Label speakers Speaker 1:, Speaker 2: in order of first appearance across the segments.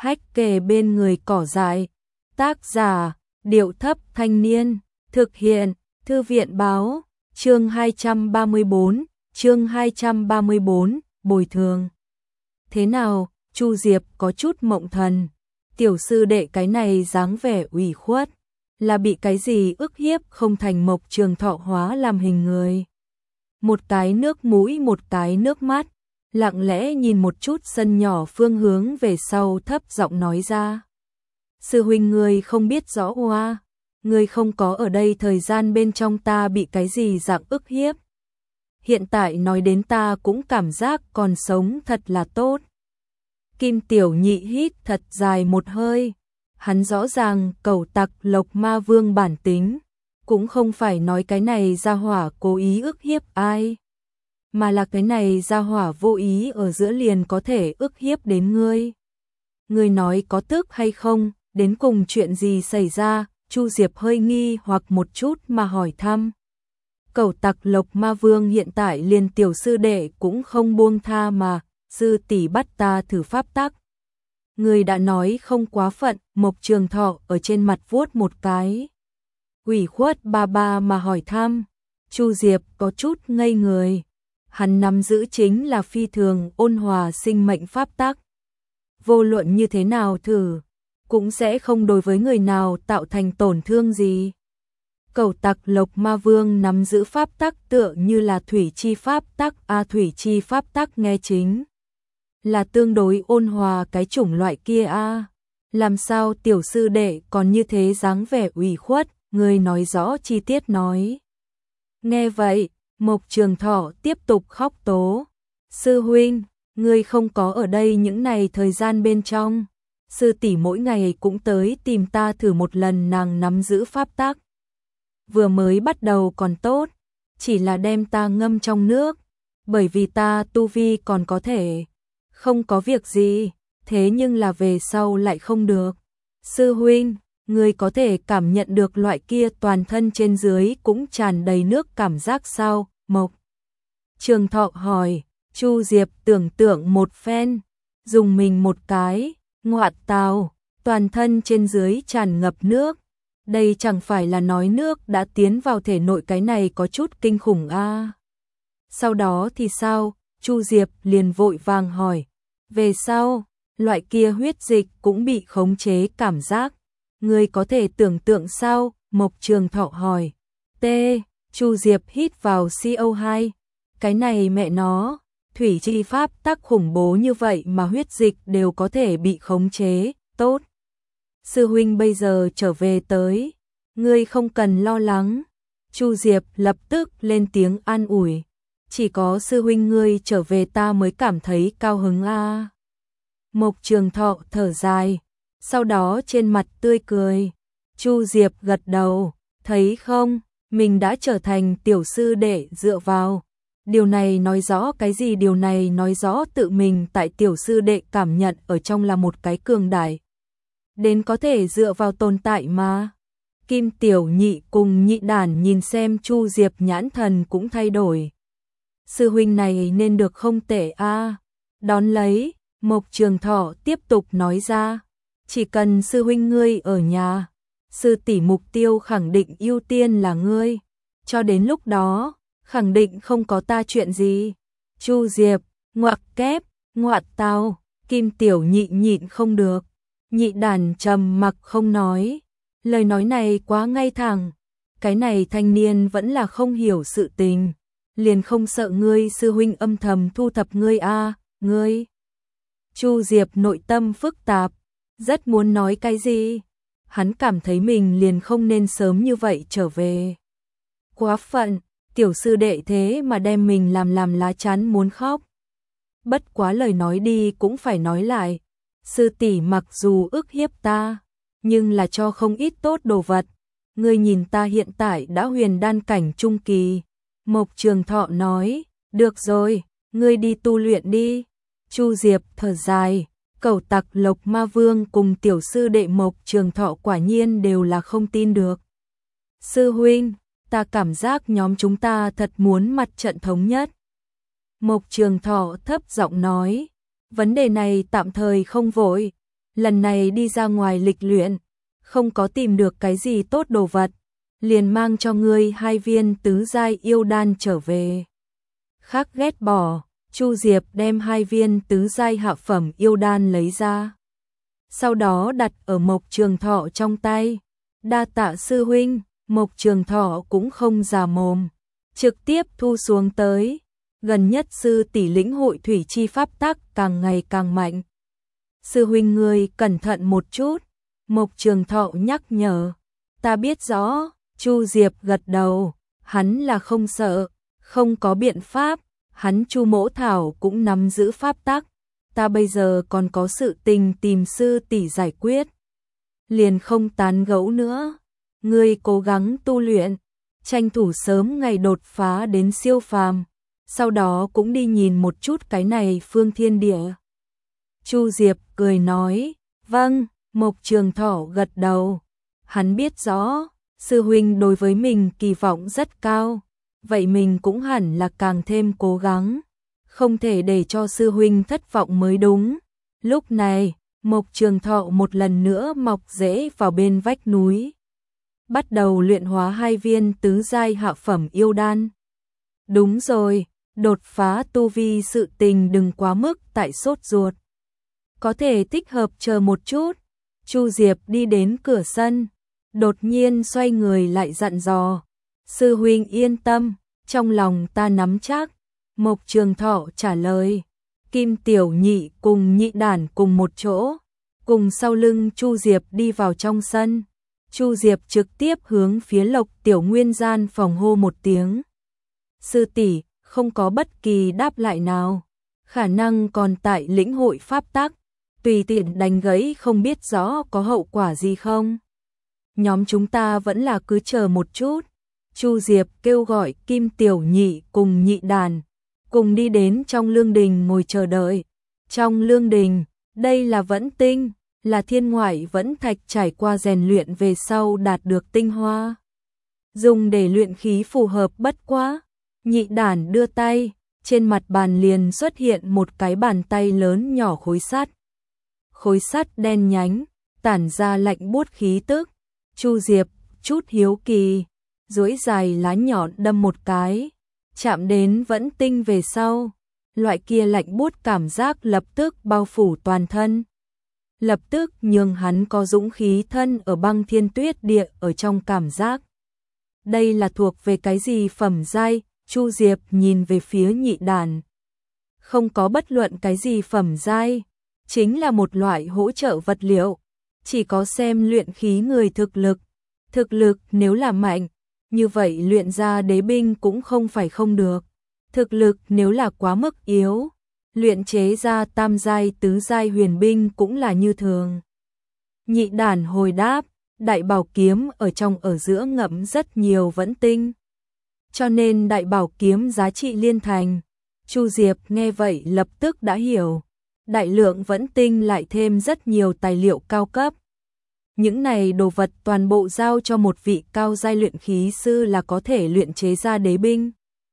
Speaker 1: hách kề bên người cỏ dại. Tác giả, Điệu Thấp Thanh Niên. Thực hiện, Thư viện Báo. Chương 234, bồi thường. Thế nào, Chu Diệp có chút mộng thần. Tiểu sư đệ cái này dáng vẻ ủy khuất, là bị cái gì ức hiếp không thành Mộc Trường Thọ hóa làm hình người. Một cái nước mũi một cái nước mắt, lặng lẽ nhìn một chút sân nhỏ phương hướng về sau thấp giọng nói ra. Sư huynh ngươi không biết rõ oa, ngươi không có ở đây thời gian bên trong ta bị cái gì dạng ức hiếp. Hiện tại nói đến ta cũng cảm giác còn sống thật là tốt. Kim Tiểu Nhị hít thật dài một hơi, hắn rõ ràng cẩu tặc Lộc Ma Vương bản tính, cũng không phải nói cái này gia hỏa cố ý ức hiếp ai, mà là cái này gia hỏa vô ý ở giữa liền có thể ức hiếp đến ngươi. Ngươi nói có tức hay không, đến cùng chuyện gì xảy ra? Chu Diệp hơi nghi hoặc một chút mà hỏi thăm. Cẩu tặc Lộc Ma Vương hiện tại liền tiểu sư đệ cũng không buông tha mà, sư tỷ bắt ta thử pháp tắc. Người đã nói không quá phận, Mộc Trường Thọ ở trên mặt vuốt một cái. Ủy khuất ba ba mà hỏi thăm. Chu Diệp có chút ngây người. Hắn nắm giữ chính là phi thường ôn hòa sinh mệnh pháp tắc. Vô luận như thế nào thử, cũng sẽ không đối với người nào tạo thành tổn thương gì. Cẩu tặc Lộc Ma Vương nắm giữ pháp tắc tựa như là thủy chi pháp tắc, thủy chi pháp tắc nghe chính là tương đối ôn hòa cái chủng loại kia Làm sao tiểu sư đệ còn như thế dáng vẻ ủy khuất, người nói rõ chi tiết nói. Nghe vậy, Mộc Trường Thọ tiếp tục khóc tố. Sư huynh, ngươi không có ở đây những này thời gian bên trong. Sư tỷ mỗi ngày cũng tới tìm ta thử một lần nàng nắm giữ pháp tắc. Vừa mới bắt đầu còn tốt, chỉ là đem ta ngâm trong nước, bởi vì ta tu vi còn có thể, không có việc gì, thế nhưng là về sau lại không được. Sư huynh, ngươi có thể cảm nhận được loại kia toàn thân trên dưới cũng tràn đầy nước cảm giác sao? Mộc Trường Thọ hỏi. Chu Diệp tưởng tượng một phen, dùng mình một cái, ngoạn tào, toàn thân trên dưới tràn ngập nước. Đây chẳng phải là nói nước đã tiến vào thể nội, cái này có chút kinh khủng Sau đó thì sao? Chu Diệp liền vội vàng hỏi. Về sau, loại kia huyết dịch cũng bị khống chế cảm giác. Ngươi có thể tưởng tượng sao? Mộc Trường Thọ hỏi. Chu Diệp hít vào CO2. Cái này mẹ nó, thủy chi pháp tắc khủng bố như vậy mà huyết dịch đều có thể bị khống chế, tốt. Sư huynh bây giờ trở về tới, ngươi không cần lo lắng. Chu Diệp lập tức lên tiếng an ủi. Chỉ có sư huynh ngươi trở về ta mới cảm thấy cao hứng Mộc Trường Thọ thở dài, sau đó trên mặt tươi cười. Chu Diệp gật đầu, thấy không, mình đã trở thành tiểu sư đệ dựa vào. Điều này nói rõ cái gì? Điều này nói rõ tự mình tại tiểu sư đệ cảm nhận ở trong là một cái cường đại, đến có thể dựa vào tồn tại mà. Kim Tiểu Nhị cùng Nhị Đản nhìn xem Chu Diệp nhãn thần cũng thay đổi. Sư huynh này nên được không tệ Đón lấy, Mộc Trường Thọ tiếp tục nói ra. Chỉ cần sư huynh ngươi ở nhà, sư tỷ mục tiêu khẳng định ưu tiên là ngươi. Cho đến lúc đó, khẳng định không có ta chuyện gì. Chu Diệp, ngoặc kép, ngoạn tào, Kim Tiểu Nhị nhịn không được. Nhị Đản trầm mặc không nói. Lời nói này quá ngay thẳng. Cái này thanh niên vẫn là không hiểu sự tình. Liền không sợ ngươi sư huynh âm thầm thu thập ngươi ngươi. Chu Diệp nội tâm phức tạp, rất muốn nói cái gì. Hắn cảm thấy mình liền không nên sớm như vậy trở về. Quá phận, tiểu sư đệ thế mà đem mình làm lá chắn muốn khóc. Bất quá lời nói đi cũng phải nói lại. Sư tỷ mặc dù ức hiếp ta, nhưng là cho không ít tốt đồ vật. Ngươi nhìn ta hiện tại đã huyền đan cảnh trung kỳ. Mộc Trường Thọ nói, được rồi, ngươi đi tu luyện đi. Chu Diệp thở dài, cẩu tặc Lộc Ma Vương cùng tiểu sư đệ Mộc Trường Thọ quả nhiên đều là không tin được. Sư huynh, ta cảm giác nhóm chúng ta thật muốn mặt trận thống nhất. Mộc Trường Thọ thấp giọng nói, vấn đề này tạm thời không vội, lần này đi ra ngoài lịch luyện, không có tìm được cái gì tốt đồ vật, liền mang cho ngươi 2 viên tứ giai yêu đan trở về. Khác ghét bỏ, Chu Diệp đem 2 viên tứ giai hạ phẩm yêu đan lấy ra. Sau đó đặt ở Mộc Trường Thọ trong tay. Đa tạ sư huynh, Mộc Trường Thọ cũng không già mồm, trực tiếp thu xuống tới. Gần nhất sư tỷ lĩnh hội thủy chi pháp tắc càng ngày càng mạnh. Sư huynh ngươi cẩn thận một chút, Mộc Trường Thọ nhắc nhở. Ta biết rõ, Chu Diệp gật đầu, hắn là không sợ, không có biện pháp, hắn Chu Mỗ Thảo cũng nắm giữ pháp tắc, ta bây giờ còn có sự tình tìm sư tỷ giải quyết. Liền không tán gẫu nữa, ngươi cố gắng tu luyện, tranh thủ sớm ngày đột phá đến siêu phàm, sau đó cũng đi nhìn một chút cái này phương thiên địa. Chu Diệp cười nói, vâng, Mộc Trường Thọ gật đầu, hắn biết rõ, sư huynh đối với mình kỳ vọng rất cao, vậy mình cũng hẳn là càng thêm cố gắng, không thể để cho sư huynh thất vọng mới đúng. Lúc này, Mộc Trường Thọ một lần nữa mọc rễ vào bên vách núi, bắt đầu luyện hóa 2 viên tứ giai hạ phẩm yêu đan. Đúng rồi, đột phá tu vi sự tình đừng quá mức tại sốt ruột. Có thể thích hợp chờ một chút. Chu Diệp đi đến cửa sân, đột nhiên xoay người lại dặn dò. Sư huynh yên tâm, trong lòng ta nắm chắc. Mộc Trường Thọ trả lời. Kim Tiểu Nhị cùng Nhị Đản cùng một chỗ, cùng sau lưng Chu Diệp đi vào trong sân. Chu Diệp trực tiếp hướng phía Lộc Tiểu Nguyên gian phòng hô một tiếng. Sư tỷ, không có bất kỳ đáp lại nào, khả năng còn tại lĩnh hội pháp tắc, tùy tiện đánh gãy không biết rõ có hậu quả gì không. Nhóm chúng ta vẫn là cứ chờ một chút. Chu Diệp kêu gọi Kim Tiểu Nhị cùng Nhị Đàn, cùng đi đến trong lương đình ngồi chờ đợi. Trong lương đình, đây là Vẫn Tinh, là thiên ngoại vẫn thạch trải qua rèn luyện về sau đạt được tinh hoa. Dùng để luyện khí phù hợp bất quá. Nhị Đản đưa tay, trên mặt bàn liền xuất hiện một cái bàn tay lớn nhỏ khối sắt. Khối sắt đen nhánh, tản ra lạnh buốt khí tức. Chu Diệp chút hiếu kỳ, duỗi dài lá nhọn đâm một cái, chạm đến Vẫn Tinh về sau, loại kia lạnh buốt cảm giác lập tức bao phủ toàn thân. Lập tức nhường hắn có dũng khí thân ở băng thiên tuyết địa ở trong cảm giác. Đây là thuộc về cái gì phẩm giai? Chu Diệp nhìn về phía Nhị Đàn. Không có bất luận cái gì phẩm giai, chính là một loại hỗ trợ vật liệu, chỉ có xem luyện khí người thực lực. Thực lực nếu là mạnh, như vậy luyện ra đế binh cũng không phải không được. Thực lực nếu là quá mức yếu, luyện chế ra tam giai tứ giai huyền binh cũng là như thường. Nhị Đàn hồi đáp, đại bảo kiếm ở trong ở giữa ngậm rất nhiều Vẫn Tinh, cho nên đại bảo kiếm giá trị liên thành. Chu Diệp nghe vậy lập tức đã hiểu, đại lượng Vẫn Tinh lại thêm rất nhiều tài liệu cao cấp. Những này đồ vật toàn bộ giao cho một vị cao giai luyện khí sư là có thể luyện chế ra đế binh.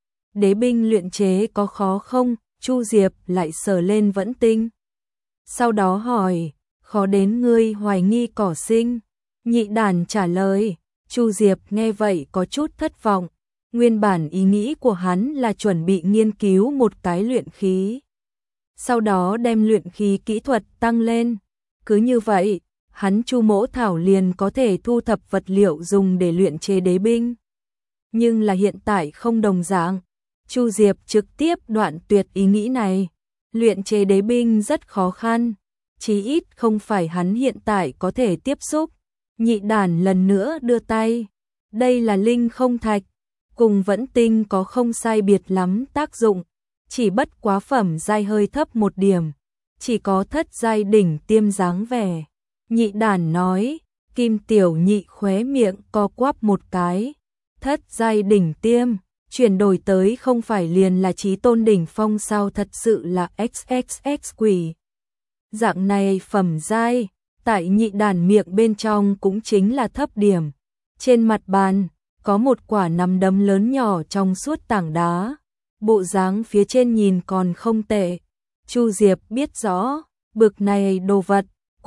Speaker 1: Đế binh luyện chế có khó không? Chu Diệp lại sờ lên Vẫn Tinh. Sau đó hỏi, khó đến ngươi hoài nghi cỏ sinh? Nhị Đàn trả lời. Chu Diệp nghe vậy có chút thất vọng. Nguyên bản ý nghĩ của hắn là chuẩn bị nghiên cứu một cái luyện khí, sau đó đem luyện khí kỹ thuật tăng lên. Cứ như vậy, hắn Chu Mỗ Thảo liền có thể thu thập vật liệu dùng để luyện chế đế binh. Nhưng là hiện tại không đồng dạng. Chu Diệp trực tiếp đoạn tuyệt ý nghĩ này. Luyện chế đế binh rất khó khăn, chí ít không phải hắn hiện tại có thể tiếp xúc. Nhị Đàn lần nữa đưa tay. Đây là linh không thạch, cùng Vẫn Tinh có không sai biệt lắm tác dụng, chỉ bất quá phẩm giai hơi thấp một điểm, chỉ có thất giai đỉnh tiêm dáng vẻ. Nhị Đàn nói. Kim Tiểu Nhị khóe miệng co quắp một cái. Thất giai đỉnh tiêm, chuyển đổi tới không phải liền là chí tôn đỉnh phong sao? Thật sự là XXX quỷ. Dạng này phẩm giai, tại Nhị Đàn miệng bên trong cũng chính là thấp điểm. Trên mặt bàn có một quả nắm đấm lớn nhỏ trong suốt tảng đá, bộ dáng phía trên nhìn còn không tệ. Chu Diệp biết rõ, bực này đồ vật,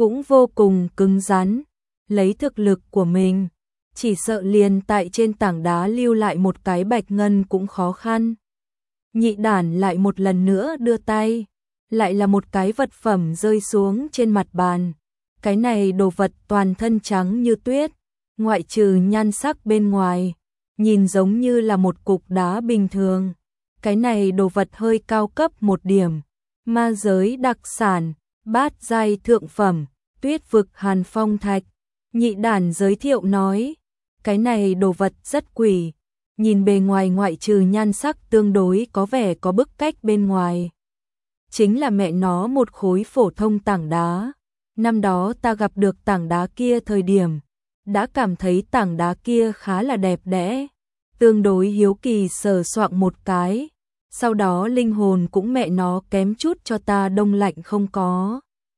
Speaker 1: cũng vô cùng cứng rắn, lấy thực lực của mình, chỉ sợ liền tại trên tảng đá lưu lại một cái bạch ngân cũng khó khăn. Nhị đản lại một lần nữa đưa tay, lại là một cái vật phẩm rơi xuống trên mặt bàn. Cái này đồ vật toàn thân trắng như tuyết, ngoại trừ nhan sắc bên ngoài, nhìn giống như là một cục đá bình thường. Cái này đồ vật hơi cao cấp một điểm, ma giới đặc sản, bát giai thượng phẩm, tuyết vực hàn phong thạch. Nhị đản giới thiệu nói, cái này đồ vật rất quỷ, nhìn bề ngoài ngoại trừ nhan sắc tương đối có vẻ có bức cách bên ngoài. Chính là mẹ nó một khối phổ thông tảng đá. Năm đó ta gặp được tảng đá kia thời điểm, đã cảm thấy tảng đá kia khá là đẹp đẽ, tương đối hiếu kỳ sờ soạng một cái, sau đó linh hồn cũng mẹ nó kém chút cho ta đông lạnh không có.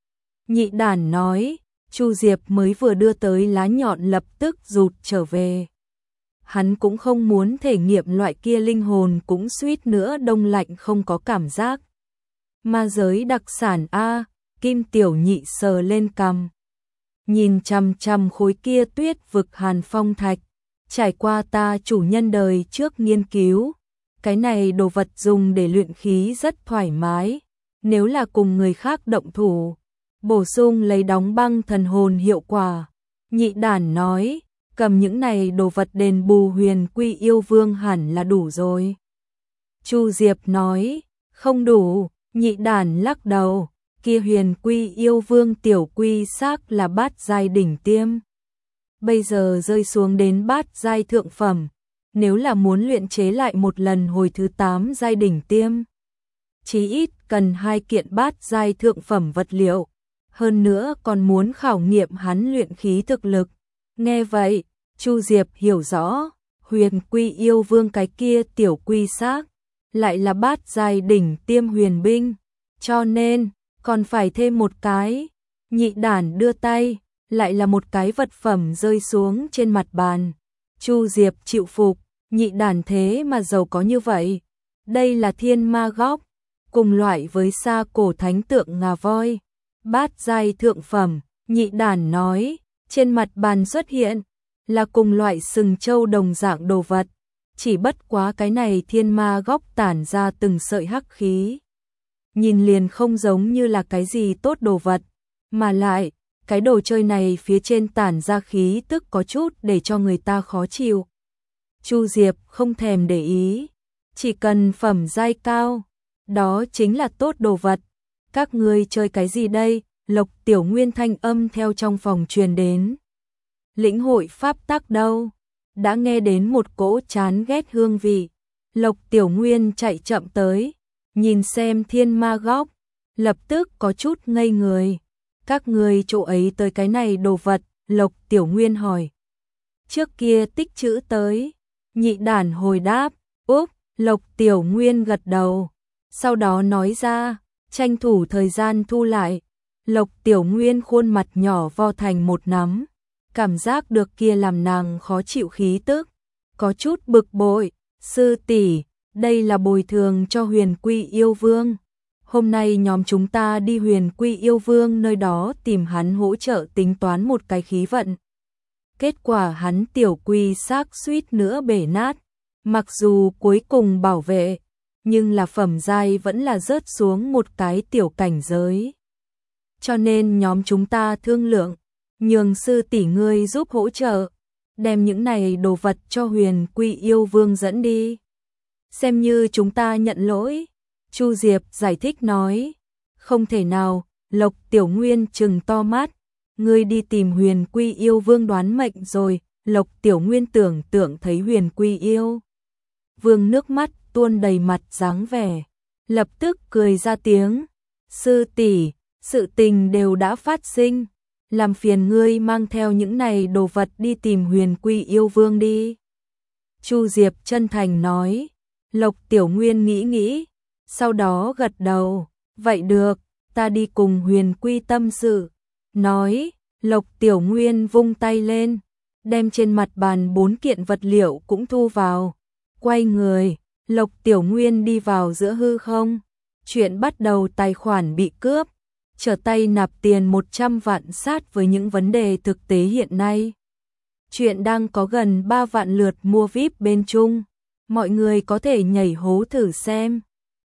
Speaker 1: Nhị đản nói, Chu Diệp mới vừa đưa tới lá nhọn lập tức rụt trở về. Hắn cũng không muốn thể nghiệm loại kia linh hồn cũng suýt nữa đông lạnh không có cảm giác. Ma giới đặc sản A, Kim Tiểu Nhị sờ lên cằm. Nhìn chằm chằm khối kia tuyết vực hàn phong thạch, trải qua ta chủ nhân đời trước nghiên cứu, cái này đồ vật dùng để luyện khí rất thoải mái, nếu là cùng người khác động thủ, bổ sung lấy đóng băng thần hồn hiệu quả. Nhị đản nói, cầm những này đồ vật đền bù Huyền Quy Yêu Vương hẳn là đủ rồi. Chu Diệp nói, không đủ. Nhị đản lắc đầu, kia Huyền Quy Yêu Vương tiểu quy xác là bát giai đỉnh tiêm. Bây giờ rơi xuống đến bát giai thượng phẩm, nếu là muốn luyện chế lại một lần hồi thứ 8 giai đỉnh tiêm, chí ít cần 2 kiện bát giai thượng phẩm vật liệu, hơn nữa còn muốn khảo nghiệm hắn luyện khí thực lực. Nghe vậy, Chu Diệp hiểu rõ, Huyền Quy Yêu Vương cái kia tiểu quy xác lại là bát giai đỉnh tiêm huyền binh, cho nên còn phải thêm một cái. Nhị đản đưa tay, lại là một cái vật phẩm rơi xuống trên mặt bàn. Chu Diệp chịu phục, nhị đản thế mà giàu có như vậy. Đây là thiên ma góc, cùng loại với xa cổ thánh tượng ngà voi. Bát giai thượng phẩm, nhị đản nói, trên mặt bàn xuất hiện là cùng loại sừng trâu đồng dạng đồ vật. Chỉ bất quá cái này thiên ma góc tản ra từng sợi hắc khí. Nhìn liền không giống như là cái gì tốt đồ vật, mà lại, cái đồ chơi này phía trên tản ra khí tức có chút để cho người ta khó chịu. Chu Diệp không thèm để ý, chỉ cần phẩm giai cao, đó chính là tốt đồ vật. Các ngươi chơi cái gì đây? Lộc Tiểu Nguyên thanh âm theo trong phòng truyền đến. Lĩnh hội pháp tắc đâu? Đã nghe đến một cỗ chán ghét hương vị. Lộc Tiểu Nguyên chạy chậm tới, nhìn xem thiên ma góc, lập tức có chút ngây người. Các người chỗ ấy tới cái này đồ vật? Lộc Tiểu Nguyên hỏi. Trước kia tích trữ tới. Nhị đản hồi đáp. Úp, Lộc Tiểu Nguyên gật đầu. Sau đó nói ra, tranh thủ thời gian thu lại. Lộc Tiểu Nguyên khuôn mặt nhỏ vo thành một nắm. Cảm giác được kia làm nàng khó chịu khí tức, có chút bực bội. Sư tỷ, đây là bồi thường cho Huyền Quy Yêu Vương. Hôm nay nhóm chúng ta đi Huyền Quy Yêu Vương nơi đó tìm hắn hỗ trợ tính toán một cái khí vận. Kết quả hắn tiểu quy xác suýt nữa bể nát, mặc dù cuối cùng bảo vệ, nhưng là phẩm giai vẫn là rớt xuống một cái tiểu cảnh giới. Cho nên nhóm chúng ta thương lượng, nhường sư tỷ ngươi giúp hỗ trợ, đem những này đồ vật cho Huyền Quy Yêu Vương dẫn đi. Xem như chúng ta nhận lỗi. Chu Diệp giải thích nói. Không thể nào. Lộc Tiểu Nguyên trừng to mắt. Ngươi đi tìm Huyền Quy Yêu Vương đoán mệnh rồi. Lộc Tiểu Nguyên tưởng tượng thấy Huyền Quy Yêu Vương nước mắt tuôn đầy mặt dáng vẻ, lập tức cười ra tiếng. Sư tỷ, sự tình đều đã phát sinh, làm phiền ngươi mang theo những này đồ vật đi tìm Huyền Quy Yêu Vương đi. Chu Diệp chân thành nói. Lộc Tiểu Nguyên nghĩ nghĩ, sau đó gật đầu. Vậy được, ta đi cùng Huyền Quy tâm sự. Nói, Lộc Tiểu Nguyên vung tay lên, đem trên mặt bàn 4 kiện vật liệu cũng thu vào. Quay người, Lộc Tiểu Nguyên đi vào giữa hư không. Chuyện bắt đầu tài khoản bị cướp. trở tay nạp tiền 100 vạn sát với những vấn đề thực tế hiện nay. Chuyện đang có gần 3 vạn lượt mua VIP bên Trung. Mọi người có thể nhảy hố thử xem.